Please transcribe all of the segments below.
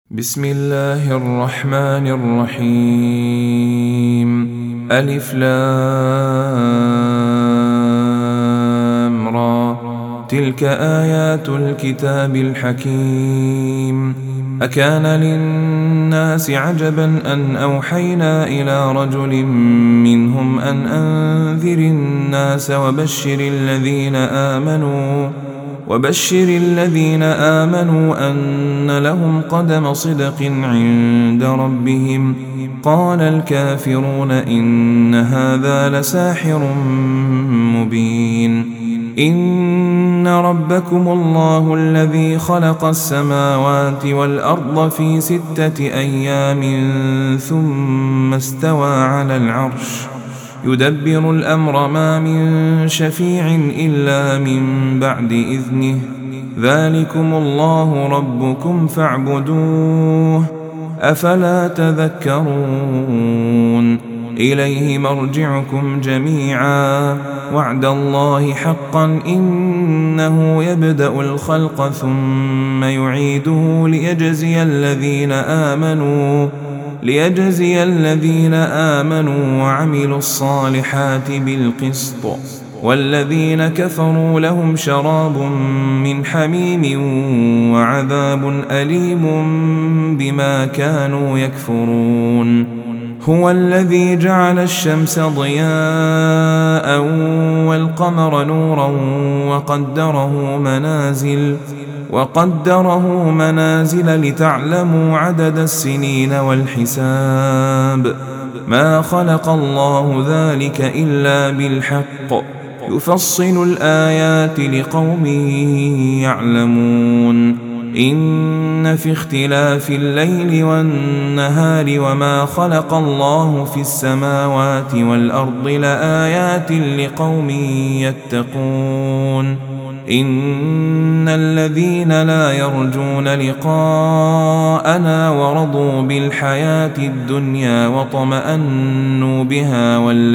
بسم الله الرحمن الرحيم. ألف لام را. تلك آيات الكتاب الحكيم. أكان للناس عجبا أن أوحينا إلى رجل منهم أن أنذر الناس وبشر الذين آمنوا أن لهم قدم صدق عند ربهم. قال الكافرون إن هذا لساحر مبين. إن ربكم الله الذي خلق السماوات والأرض في 6 أيام ثم استوى على العرش يدبر الأمر ما من شفيع إلا من بعد إذنه. ذلكم الله ربكم فاعبدوه أفلا تذكرون. إليه مرجعكم جميعا وعد الله حقا إنه يبدأ الخلق ثم يعيده ليجزي الذين آمنوا وعملوا الصالحات بالقسط والذين كفروا لهم شراب من حميم وعذاب أليم بما كانوا يكفرون. هو الذي جعل الشمس ضياء والقمر نورا وقدره منازل لتعلموا عدد السنين والحساب. ما خلق الله ذلك إلا بالحق يفصل الآيات لقوم يعلمون. إن في اختلاف الليل والنهار وما خلق الله في السماوات والأرض لآيات لقوم يتقون. إن الذين لا يرجون لقاءنا ورضوا بالحياة الدنيا وطمأنوا بها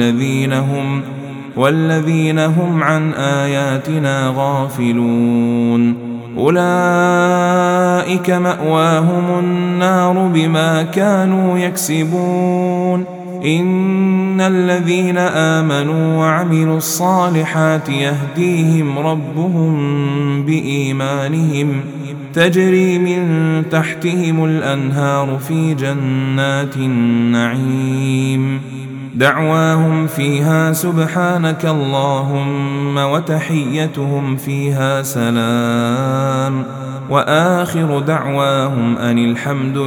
والذين هم عن آياتنا غافلون أولئك مأواهم النار بما كانوا يكسبون. إن الذين آمنوا وعملوا الصالحات يهديهم ربهم بإيمانهم تجري من تحتهم الأنهار في جنات النعيم. دعواهم فيها سبحانك اللهم وتحيتهم فيها سلام وآخر دعواهم أن الحمد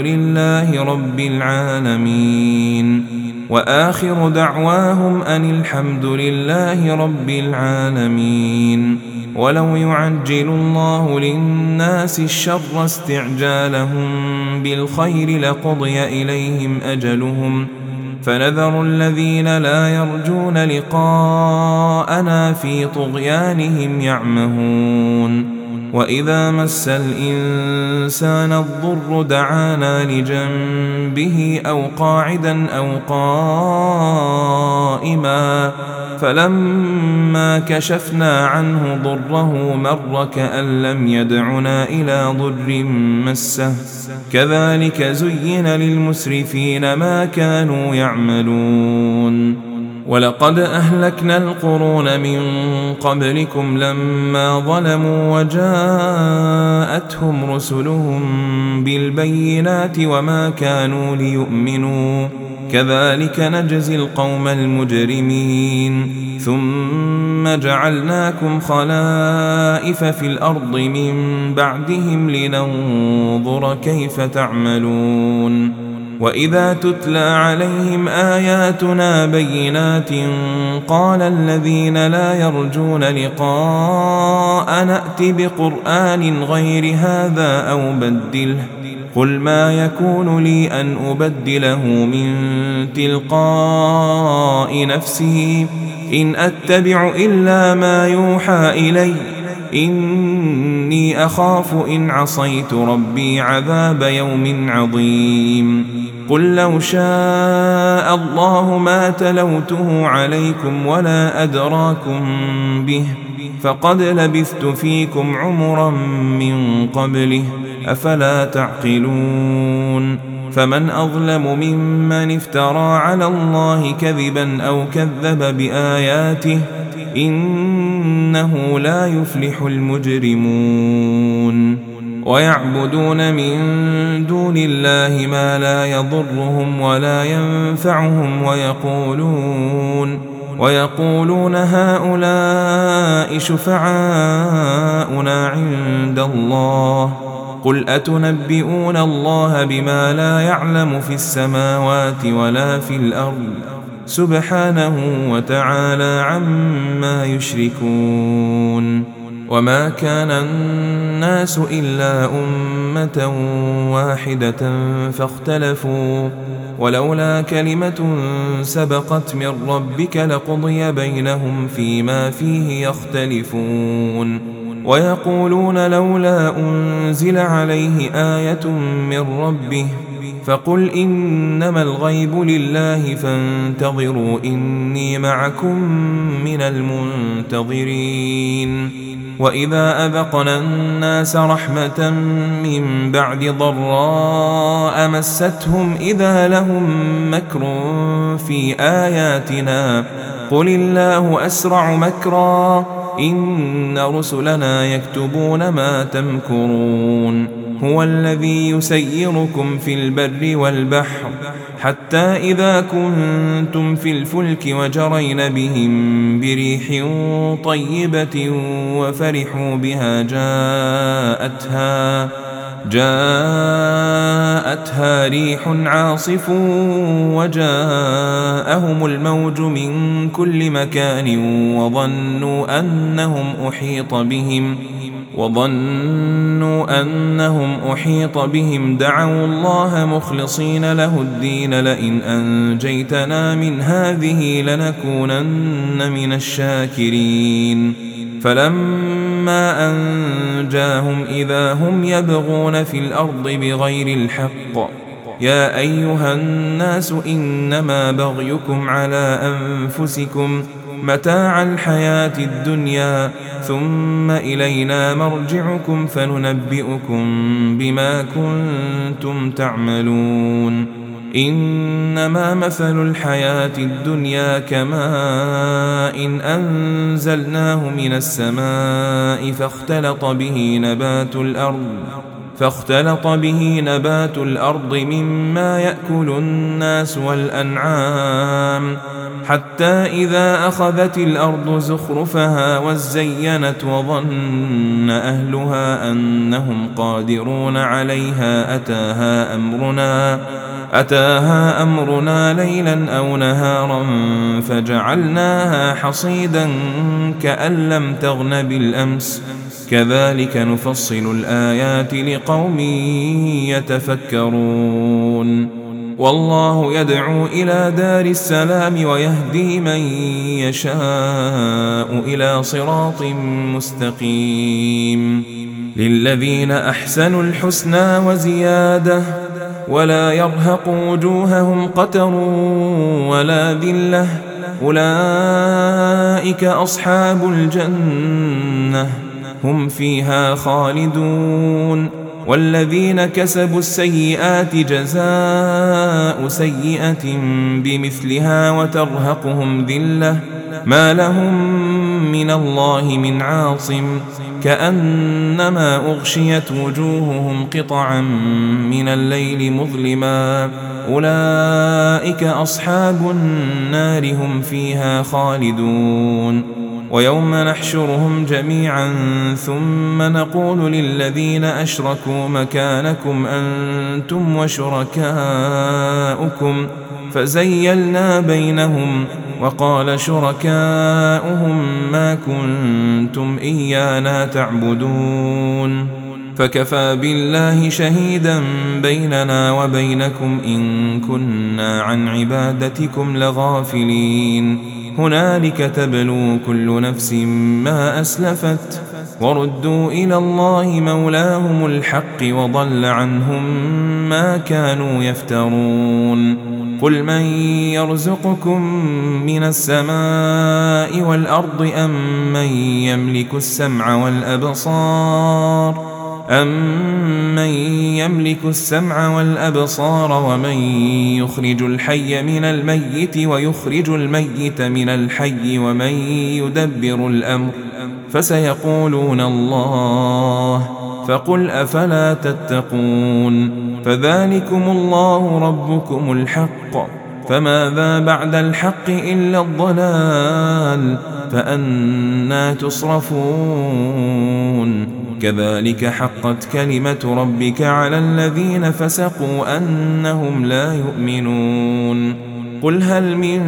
لله رب العالمين. ولو يعجل الله للناس الشر استعجالهم بالخير لقضي إليهم أجلهم فنذر الذين لا يرجون لقاءنا في طغيانهم يعمهون. وإذا مس الإنسان الضر دعانا لجنبه أو قاعدا أو قائما فلما كشفنا عنه ضره مر كأن لم يدعنا إلى ضر مسه كذلك زين للمسرفين ما كانوا يعملون. ولقد أهلكنا القرون من قبلكم لما ظلموا وجاءتهم رسلهم بالبينات وما كانوا ليؤمنوا كذلك نجزي القوم المجرمين. ثم جعلناكم خلائف في الأرض من بعدهم لننظر كيف تعملون. وإذا تتلى عليهم آياتنا بينات قال الذين لا يرجون لقاء نأت بقرآن غير هذا أو بدله قل ما يكون لي أن أبدله من تلقاء نفسي إن أتبع إلا ما يوحى إلي إني أخاف إن عصيت ربي عذاب يوم عظيم. قل لو شاء الله ما تلوته عليكم ولا أدراكم به فقد لبثت فيكم عمرا من قبله أفلا تعقلون فمن أظلم ممن افترى على الله كذبا أو كذب بآياته إنه لا يفلح المجرمون ويعبدون من دون الله ما لا يضرهم ولا ينفعهم ويقولون هؤلاء شفعاؤنا عند الله قل أتنبئون الله بما لا يعلم في السماوات ولا في الأرض سبحانه وتعالى عما يشركون وما كان الناس إلا أمة واحدة فاختلفوا ولولا كلمة سبقت من ربك لقضي بينهم فيما فيه يختلفون ويقولون لولا أنزل عليه آية من ربه فقل إنما الغيب لله فانتظروا إني معكم من المنتظرين وإذا أذقنا الناس رحمة من بعد ضراء مستهم إذا لهم مكر في آياتنا قل الله أسرع مكرا إن رسلنا يكتبون ما تمكرون هو الذي يسيركم في البر والبحر حتى إذا كنتم في الفلك وجرين بهم بريح طيبة وفرحوا بها جاءتها ريح عاصف وجاءهم الموج من كل مكان وظنوا أنهم أحيط بهم دعوا الله مخلصين له الدين لئن أنجيتنا من هذه لنكونن من الشاكرين فلما أنجاهم إذا هم يبغون في الأرض بغير الحق يا أيها الناس إنما بغيكم على أنفسكم متاع الحياة الدنيا ثم إلينا مرجعكم فننبئكم بما كنتم تعملون إنما مثل الحياة الدنيا كماء إن أنزلناه من السماء فاختلط به نبات الأرض مما يأكل الناس والأنعام حتى إذا أخذت الأرض زخرفها وزينت وظن أهلها أنهم قادرون عليها أتاها أمرنا ليلا أو نهارا فجعلناها حصيدا كأن لم تغن بالأمس كذلك نفصل الآيات لقوم يتفكرون والله يدعو إلى دار السلام ويهدي من يشاء إلى صراط مستقيم للذين أحسنوا الحسنى وزيادة ولا يرهق وجوههم قتر ولا ذلة أولئك أصحاب الجنة هم فيها خالدون والذين كسبوا السيئات جزاء سيئة بمثلها وترهقهم ذلة ما لهم من الله من عاصم كأنما أغشيت وجوههم قطعا من الليل مظلما أولئك أصحاب النار هم فيها خالدون ويوم نحشرهم جميعا ثم نقول للذين أشركوا مكانكم أنتم وشركاؤكم فزيلنا بينهم وقال شركاؤهم ما كنتم إيانا تعبدون فكفى بالله شهيدا بيننا وبينكم إن كنا عن عبادتكم لغافلين هنالك تبلو كل نفس ما أسلفت وردوا إلى الله مولاهم الحق وضل عنهم ما كانوا يفترون قل من يرزقكم من السماء والأرض أم من يملك السمع والأبصار ومن يخرج الحي من الميت ويخرج الميت من الحي ومن يدبر الأمر فسيقولون الله فقل أفلا تتقون فذلكم الله ربكم الحق فماذا بعد الحق إلا الضلال فأنى تصرفون كذلك حقت كلمة ربك على الذين فسقوا أنهم لا يؤمنون قل هل من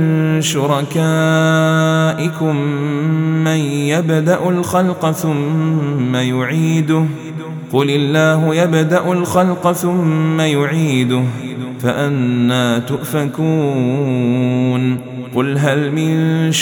شركائكم من يبدأ الخلق ثم يعيده قل الله يبدأ الخلق ثم يعيده فأنى تؤفكون قل هل من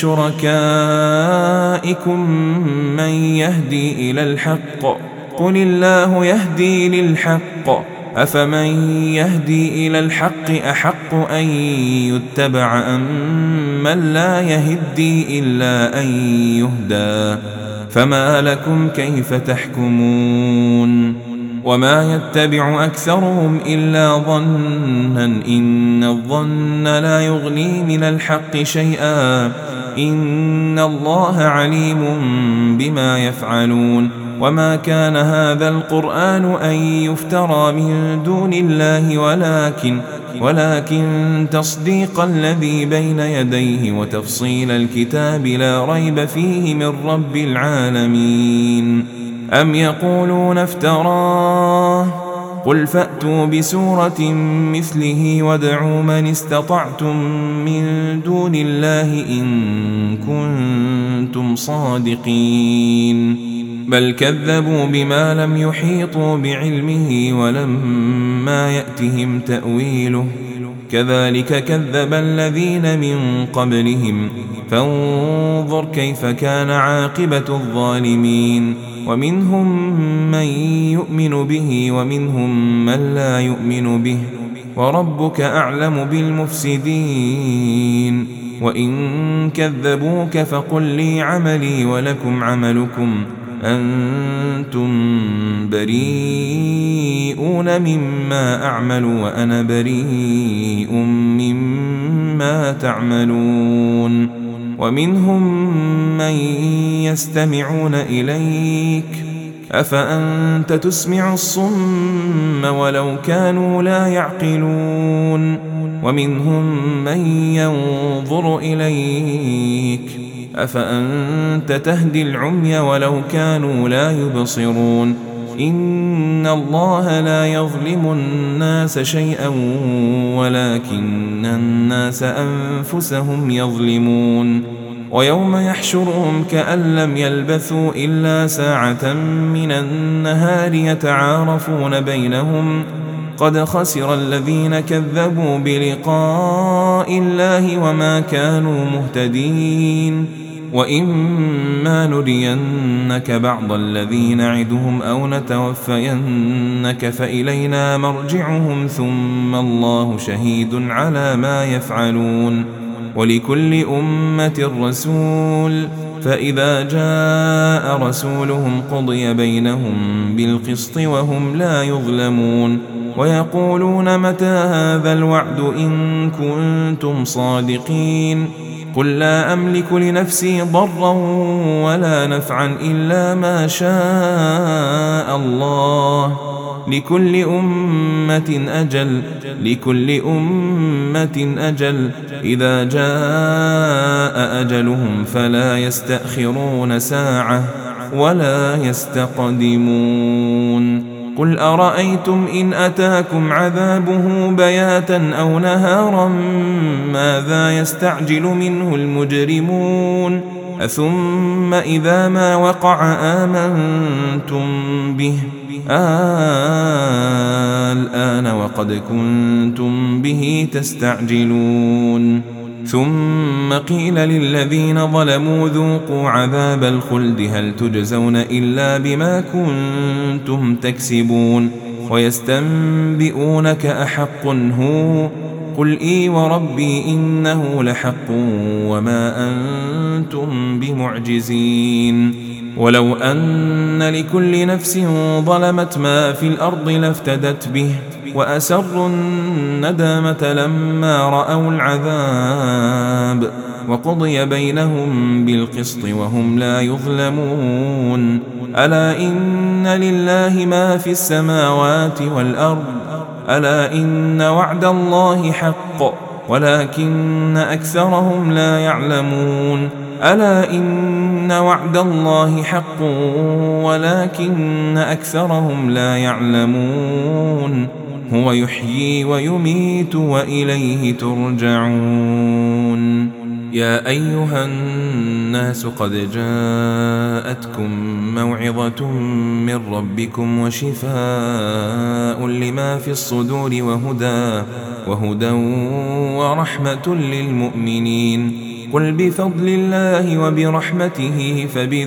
شركائكم من يهدي إلى الحق قل الله يهدي للحق أفمن يهدي إلى الحق أحق أن يتبع أم من لا يهدي إلا أن يهدى فما لكم كيف تحكمون وما يتبع أكثرهم إلا ظنا إن الظن لا يغني من الحق شيئا إن الله عليم بما يفعلون وما كان هذا القرآن أن يفترى من دون الله ولكن تصديق الذي بين يديه وتفصيل الكتاب لا ريب فيه من رب العالمين أم يقولون افتراه قل فأتوا بسورة مثله وادعوا من استطعتم من دون الله إن كنتم صادقين بل كذبوا بما لم يحيطوا بعلمه ولما يأتهم تأويله كذلك كذب الذين من قبلهم فانظر كيف كان عاقبة الظالمين ومنهم من يؤمن به ومنهم من لا يؤمن به وربك أعلم بالمفسدين وإن كذبوك فقل لي عملي ولكم عملكم أنتم بريئون مما أعمل وأنا بريء مما تعملون ومنهم من يستمعون إليك أفأنت تسمع الصم ولو كانوا لا يعقلون ومنهم من ينظر إليك أفأنت تهدي العمي ولو كانوا لا يبصرون إن الله لا يظلم الناس شيئا ولكن الناس أنفسهم يظلمون ويوم يحشرهم كأن لم يلبثوا إلا ساعة من النهار يتعارفون بينهم قد خسر الذين كذبوا بلقاء الله وما كانوا مهتدين وإما نرينك بعض الذي نعدهم أو نتوفينك فإلينا مرجعهم ثم الله شهيد على ما يفعلون ولكل أمة رسول فإذا جاء رسولهم قضي بينهم بالقسط وهم لا يظلمون ويقولون متى هذا الوعد إن كنتم صادقين قل لا أملك لنفسي ضرا ولا نفعا إلا ما شاء الله لكل أمة أجل إذا جاء أجلهم فلا يستأخرون ساعة ولا يستقدمون قل أرأيتم إن أتاكم عذابه بياتا أو نهارا ماذا يستعجل منه المجرمون أثم إذا ما وقع آمنتم به الآن وقد كنتم به تستعجلون ثم قيل للذين ظلموا ذوقوا عذاب الخلد هل تجزون إلا بما كنتم تكسبون ويستنبئونك أحق هو قل إي وربي إنه لحق وما أنتم بمعجزين ولو أن لكل نفس ظلمت ما في الأرض لافتدت به وأسروا الندامة لما رأوا العذاب وقضي بينهم بالقسط وهم لا يظلمون ألا إن لله ما في السماوات والأرض ألا إن وعد الله حق ولكن أكثرهم لا يعلمون ألا إن وعد الله حق ولكن أكثرهم لا يعلمون هو يحيي ويميت وإليه ترجعون يا أيها الناس قد جاءتكم موعظة من ربكم وشفاء لما في الصدور وهدى ورحمة للمؤمنين قل بفضل الله وبرحمته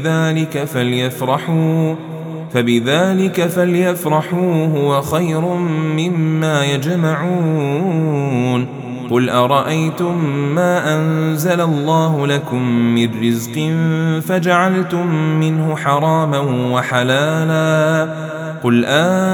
فبذلك فليفرحوا هو خير مما يجمعون قل أرأيتم ما أنزل الله لكم من رزق فجعلتم منه حراما وحلالا قل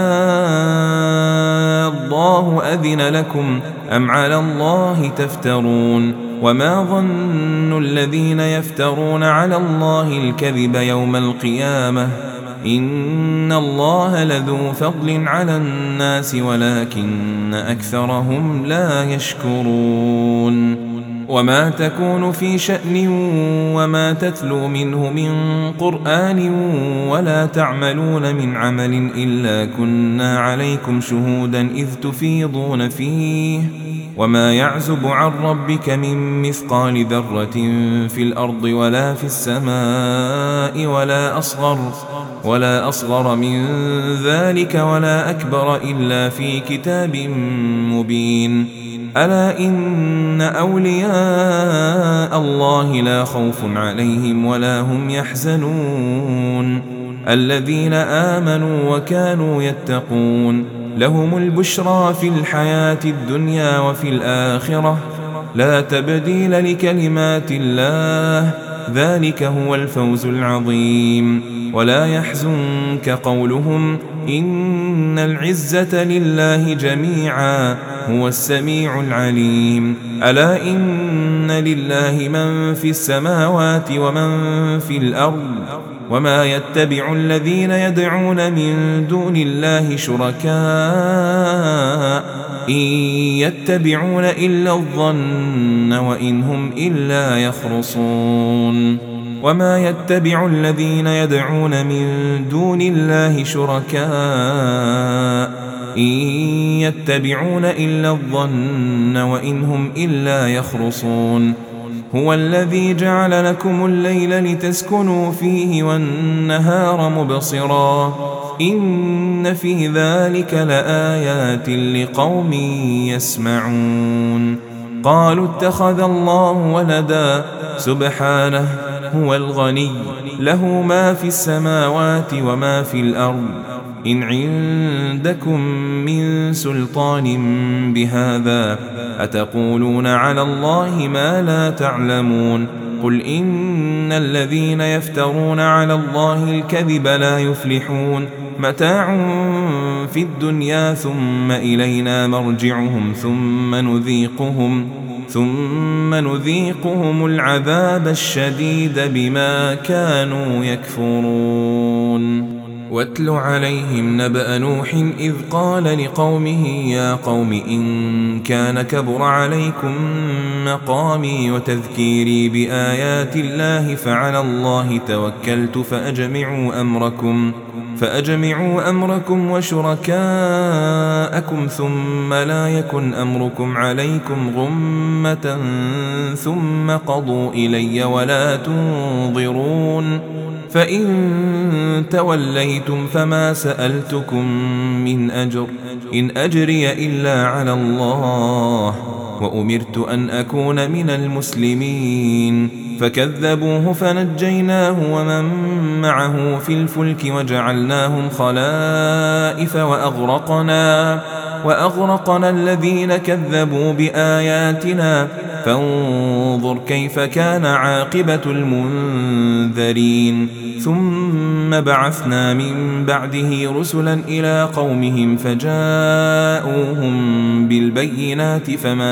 الله أذن لكم أم على الله تفترون وما ظن الذين يفترون على الله الكذب يوم القيامة إن الله لذو فضل على الناس ولكن أكثرهم لا يشكرون وما تكون في شأن وما تتلو منه من قرآن ولا تعملون من عمل إلا كنا عليكم شهودا إذ تفيضون فيه وما يعزب عن ربك من مثقال ذرة في الأرض ولا في السماء ولا أصغر من ذلك ولا أكبر إلا في كتاب مبين ألا إن أولياء الله لا خوف عليهم ولا هم يحزنون الذين آمنوا وكانوا يتقون لهم البشرى في الحياة الدنيا وفي الآخرة لا تبديل لكلمات الله ذلك هو الفوز العظيم ولا يحزنك قولهم إن العزة لله جميعا هو السميع العليم ألا إن لله من في السماوات ومن في الأرض وما يتبع الذين يدعون من دون الله شركاء إن يتبعون إلا الظن وإن هم إلا يخرصون وما يتبع الذين يدعون من دون الله شركاء إن يتبعون إلا الظن وإن هم إلا يخرصون هو الذي جعل لكم الليل لتسكنوا فيه والنهار مبصرا إن في ذلك لآيات لقوم يسمعون قالوا اتخذ الله ولدا سبحانه هو الغني له ما في السماوات وما في الأرض إن عندكم من سلطان بهذا أتقولون على الله ما لا تعلمون قل إن الذين يفترون على الله الكذب لا يفلحون متاع في الدنيا ثم إلينا مرجعهم ثم نذيقهم العذاب الشديد بما كانوا يكفرون واتل عليهم نبأ نوح إذ قال لقومه يا قوم إن كان كبر عليكم مقامي وتذكيري بآيات الله فعلى الله توكلت فأجمعوا أمركم وشركاءكم ثم لا يكن أمركم عليكم غمة ثم قضوا إلي ولا تنظرون فإن توليتم فما سألتكم من أجر إن أجري إلا على الله وأمرت أن أكون من المسلمين فكذبوه فنجيناه ومن معه في الفلك وجعلناهم خلائف وأغرقنا الذين كذبوا بآياتنا فانظر كيف كان عاقبة المنذرين ثم بعثنا من بعده رسلا إلى قومهم فجاءوهم بالبينات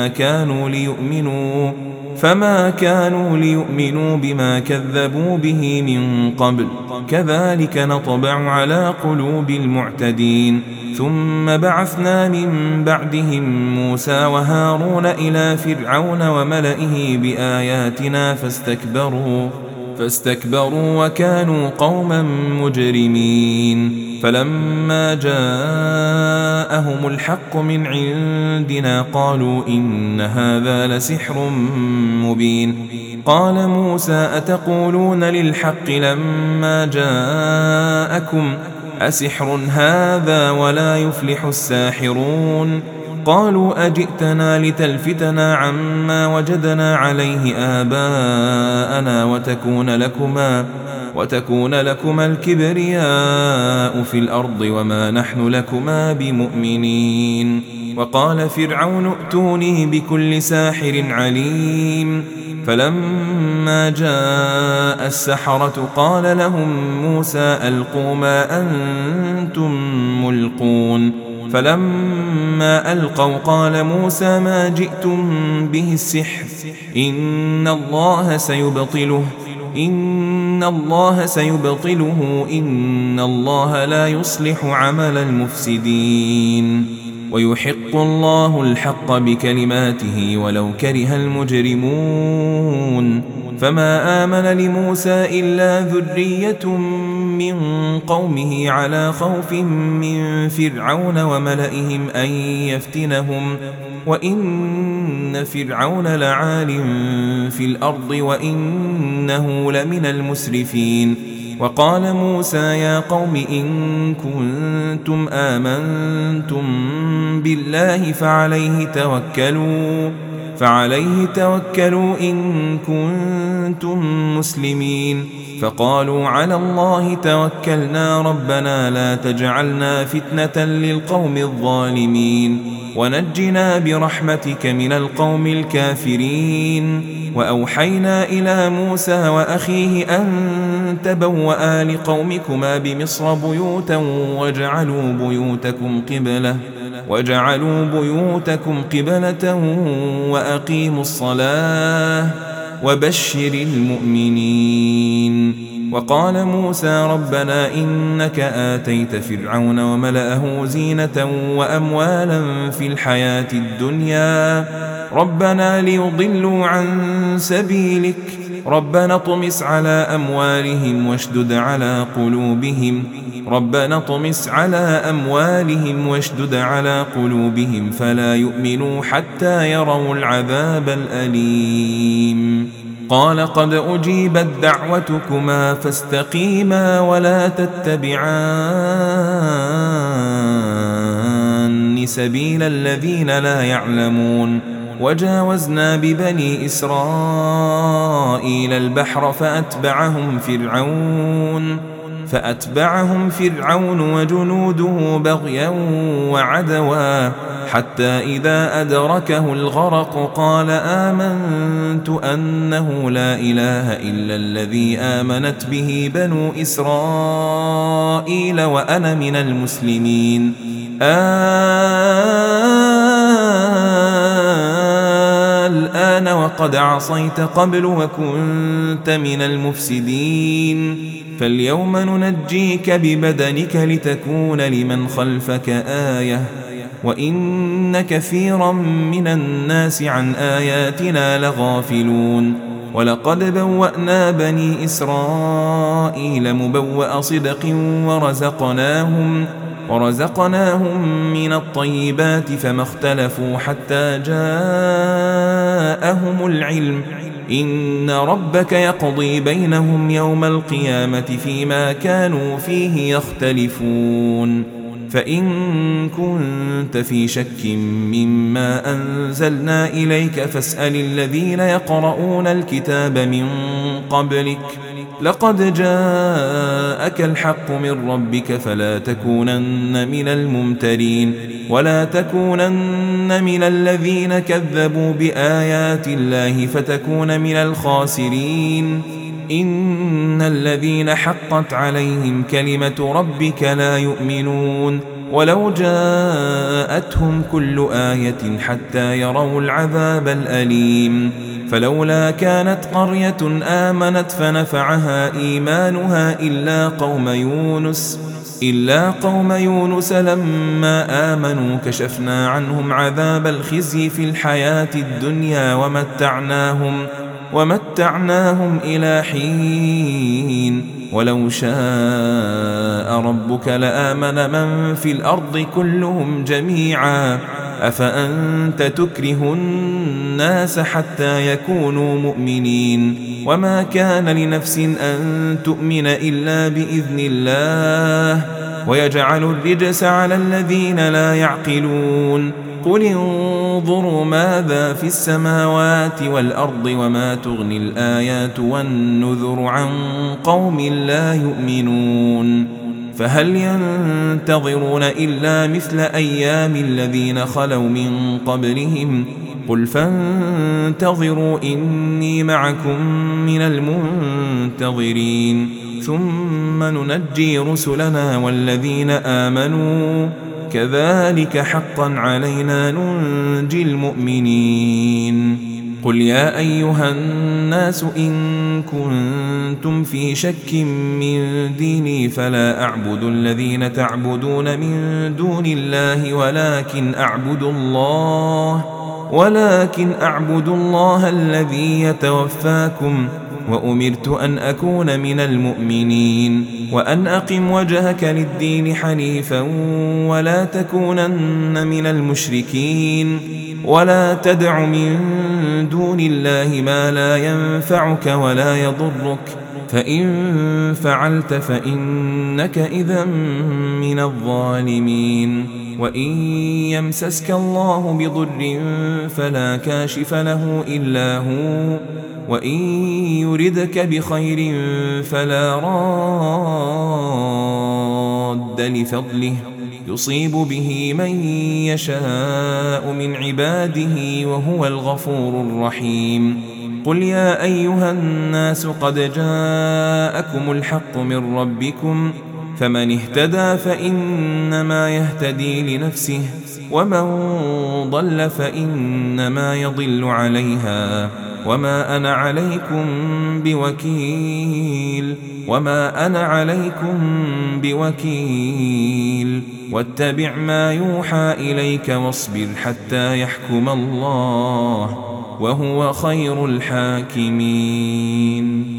فما كانوا ليؤمنوا بما كذبوا به من قبل كذلك نطبع على قلوب المعتدين ثم بعثنا من بعدهم موسى وهارون إلى فرعون وملئه بآياتنا فاستكبروا وكانوا قوما مجرمين فلما جاءهم الحق من عندنا قالوا إن هذا لسحر مبين قال موسى أتقولون للحق لما جاءكم أسحر هذا ولا يفلح الساحرون قالوا أجئتنا لتلفتنا عما وجدنا عليه آباءنا وتكون لكما الكبرياء في الأرض وما نحن لكما بمؤمنين وقال فرعون ائتوني بكل ساحر عليم فلما جاء السحرة قال لهم موسى ألقوا ما أنتم ملقون فلما ألقوا قال موسى ما جئتم به السحر إن الله سيبطله إن الله لا يصلح عمل المفسدين ويحق الله الحق بكلماته ولو كره المجرمون فما آمن لموسى إلا ذرية من قومه على خوف من فرعون وملئهم أن يفتنهم وإن فرعون لعال في الأرض وإنه لمن المسرفين وقال موسى يا قوم إن كنتم آمنتم بالله فعليه توكلوا إن كنتم مسلمين فقالوا على الله توكلنا ربنا لا تجعلنا فتنة للقوم الظالمين ونجنا برحمتك من القوم الكافرين وأوحينا إلى موسى وأخيه أن تبوأ لقومكما بمصر بيوتا واجعلوا بيوتكم قبلة وأقيموا الصلاة وبشر المؤمنين وقال موسى ربنا إنك آتيت فرعون وملأه زينة وأموالا في الحياة الدنيا ربنا ليضلوا عن سبيلك ربنا اطمس على أموالهم واشدد على قلوبهم فلا يؤمنوا حتى يروا العذاب الأليم قال قد أجيبت دعوتكما فاستقيما ولا تتبعان سبيل الذين لا يعلمون وجاوزنا ببني إسرائيل البحر فأتبعهم فرعون وجنوده بغيا وعدوا حتى إذا أدركه الغرق قال آمنت أنه لا إله إلا الذي آمنت به بنو إسرائيل وأنا من المسلمين الآن وقد عصيت قبل وكنت من المفسدين فاليوم ننجيك ببدنك لتكون لمن خلفك آية وإن كثيرا من الناس عن آياتنا لغافلون ولقد بوأنا بني إسرائيل مبوأ صدق ورزقناهم من الطيبات فما اختلفوا حتى جاءهم العلم إن ربك يقضي بينهم يوم القيامة فيما كانوا فيه يختلفون فإن كنت في شك مما أنزلنا إليك فاسأل الذين يقرؤون الكتاب من قبلك لقد جاءك الحق من ربك فلا تكونن من الممترين ولا تكونن من الذين كذبوا بآيات الله فتكون من الخاسرين إن الذين حقت عليهم كلمة ربك لا يؤمنون ولو جاءتهم كل آية حتى يروا العذاب الأليم فلولا كانت قرية آمنت فنفعها إيمانها إلا قوم يونس لما آمنوا كشفنا عنهم عذاب الخزي في الحياة الدنيا ومتعناهم إلى حين ولو شاء ربك لآمن من في الأرض كلهم جميعا أفأنت تكره الناس حتى يكونوا مؤمنين وما كان لنفس أن تؤمن إلا بإذن الله ويجعل الرجس على الذين لا يعقلون قل انظروا ماذا في السماوات والأرض وما تغني الآيات والنذر عن قوم لا يؤمنون فهل ينتظرون إلا مثل أيام الذين خلوا من قبلهم قل فانتظروا إني معكم من المنتظرين ثم ننجي رسلنا والذين آمنوا كذلك حقا علينا ننجي المؤمنين قل يا أيها الناس إن كنتم في شك من ديني فلا أعبد الذين تعبدون من دون الله ولكن أعبد الله الذي يتوفاكم وأمرت أن أكون من المؤمنين وأن أقم وجهك للدين حنيفا ولا تكونن من المشركين ولا تدع من دون الله ما لا ينفعك ولا يضرك فإن فعلت فإنك إذا من الظالمين وإن يمسسك الله بضر فلا كاشف له إلا هو وإن يردك بخير فلا راد لفضله يصيب به من يشاء من عباده وهو الغفور الرحيم قل يا أيها الناس قد جاءكم الحق من ربكم فمن اهتدى فإنما يهتدي لنفسه ومن ضل فإنما يضل عليها وما أنا عليكم بوكيل واتبع ما يوحى إليك واصبر حتى يحكم الله وهو خير الحاكمين